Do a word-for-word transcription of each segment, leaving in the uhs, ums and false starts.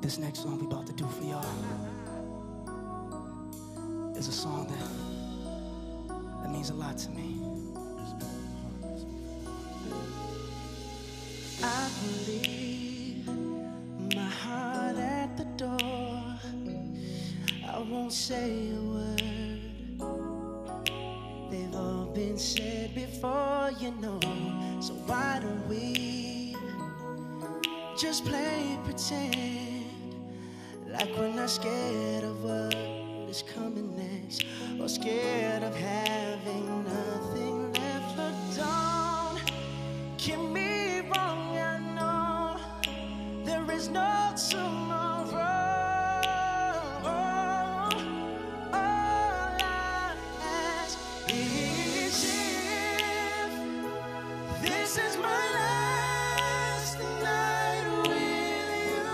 This next song we about to do for y'all is a song that, that means a lot to me. I believe my heart at the door. I won't say a word. They've all been said before, you know. So why don't we just play pretend, like we're not scared of what is coming next, or scared of having nothing left. But don't get me wrong, I know there is no tomorrow. All I ask is if this is my last night with you,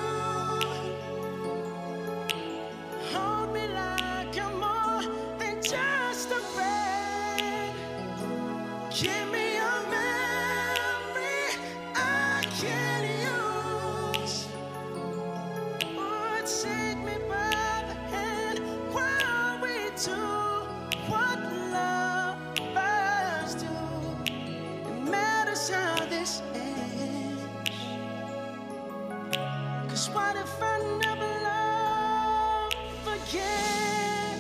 hold me like I'm more than just a friend. Give me a memory I can use, or take me by the hand while we do what lovers do. It matters how this ends, 'cause what if I never love again?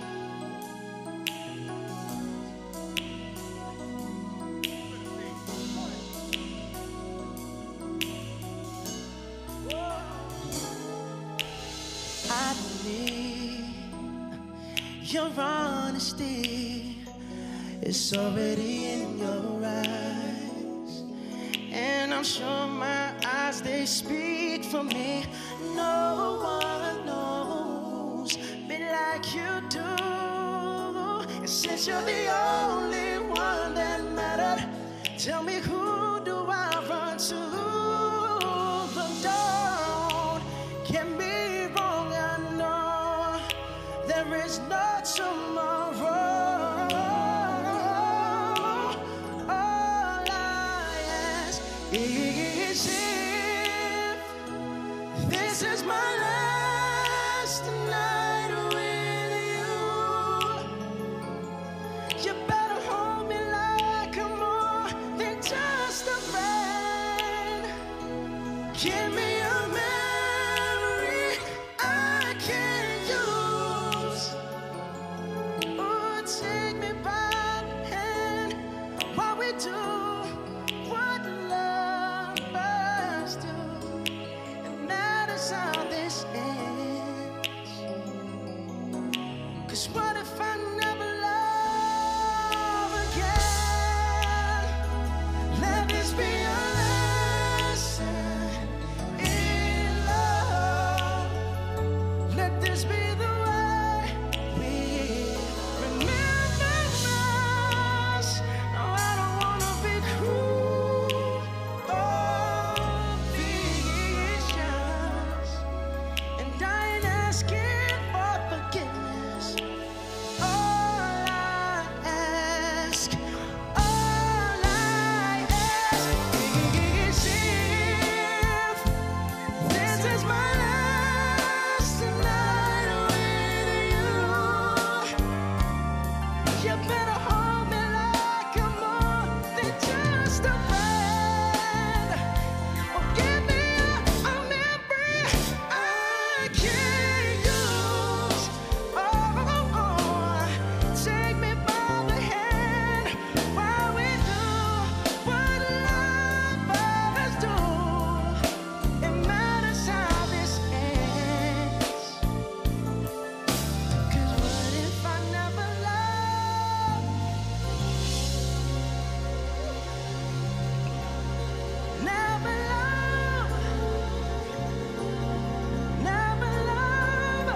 I believe your honesty is already in your eyes, and I'm sure my eyes, they speak for me. No one knows me like you do, and since you're the only one that mattered, tell me, who do I run to? But don't get me wrong, I know there is no tomorrow. All I ask is if this is my last night with you, you better hold me like I'm more than just a friend. Give me a memory I can use, or take me by the hand while we do what lovers do. It matters how this ends, 'cause what if I never love again? Let this be a lesson in love. Let this be the way we remember us. No, I don't wanna be cruel or vicious, and I ain't asking for forgiveness. All I ask, all I ask is if this is my last night with you, you better hold me like I'm more than just a friend, or give me a, a memory I can use. Oh, oh, oh, take me by the hand while we do what lovers do. It matters how this ends, 'cause what if I never love? Never love, never love,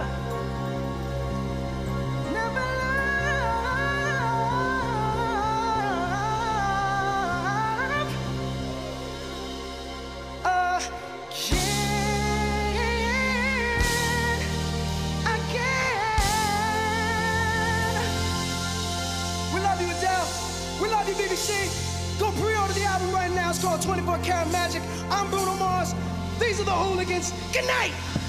never love again, again. We love you, Adele. We love you, B B C. Go pre-order the album right now. It's called twenty-four karat magic. I'm Bruno Mars. These are the Hooligans. Good night.